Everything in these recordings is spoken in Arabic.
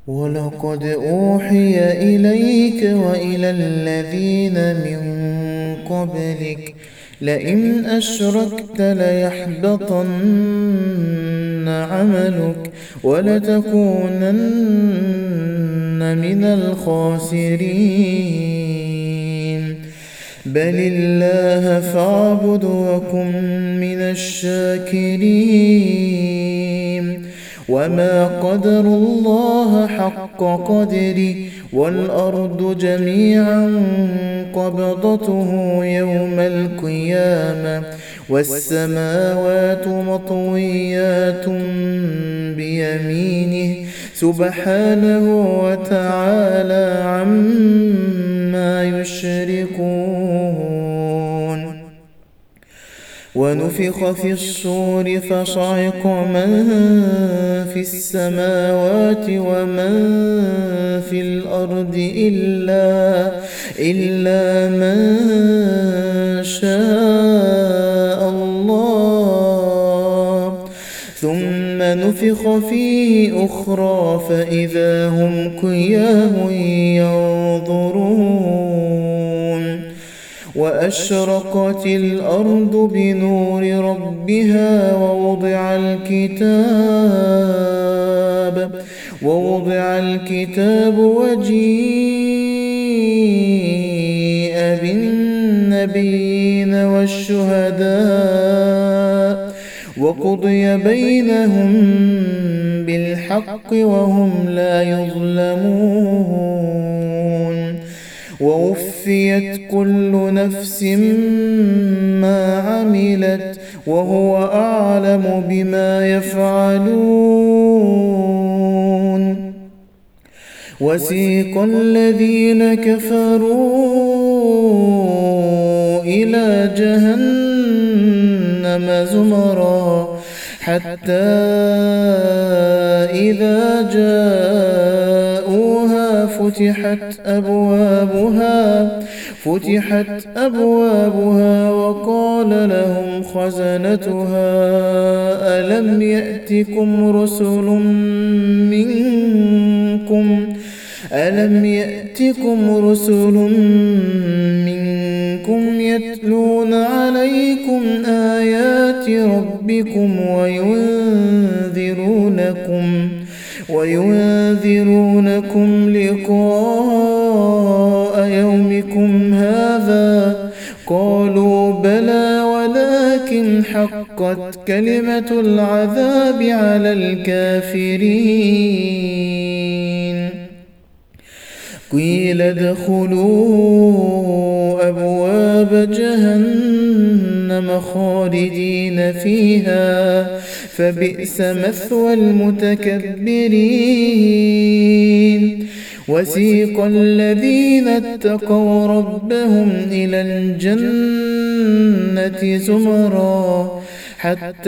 ولقد أوحي إليك وإلى الذين من قبلك لئن أشركت ليحبطن عملك ولتكونن من الخاسرين بل الله فاعبد وكن من الشاكرين وما قدروا الله حق قدره والأرض جميعا قبضته يوم القيامة والسماوات مطويات بيمينه سبحانه وتعالى عما يشركون ونفخ في الصور فصعق من في السماوات ومن في الأرض إلا من شاء الله ثم نفخ فيه أخرى فإذا هم قيام ينظرون وأشرقت الأرض بنور ربها ووضع الكتاب وجيء بالنبيين والشهداء وقضي بينهم بالحق وهم لا يظلمون ووفيت كل نفس ما عملت وهو أعلم بما يفعلون وسيق الذين كفروا إلى جهنم زمرا حتى إذا جاءوها فتحت أبوابها وقال لهم خزنتها ألم يأتكم رسل منكم يتلون عليكم آيات ربكم وينذرونكم لقاء يومكم هذا قالوا بلى ولكن حقت كلمة العذاب على الكافرين قيل ادخلوا أبواب جهنم خالدين فيها فبئس مثوى المتكبرين وسيق الذين اتقوا ربهم إلى الجنة زمرا حتى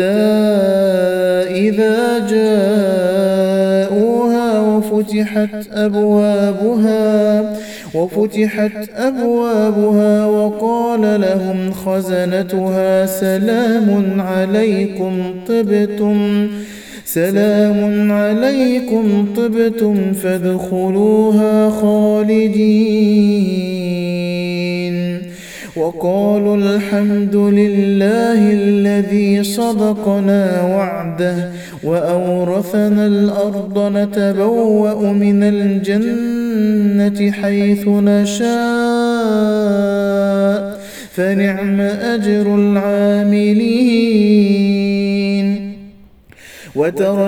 إذا جاءوها وفتحت أبوابها وقال لهم خزنتها سلام عليكم طبتم فادخلوها خالدين وقالوا الحمد لله الذي صدقنا وعده وأورثنا الأرض نتبوأ من الجنة حيث نشاء فنعم أجر العاملين وترى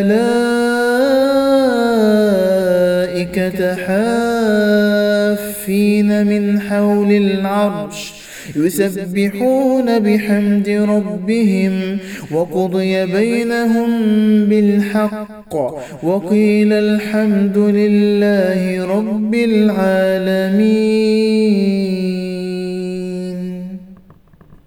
الملائكة حافين من حول العرش يسبحون بحمد ربهم وقضي بينهم بالحق وقيل الحمد لله رب العالمين.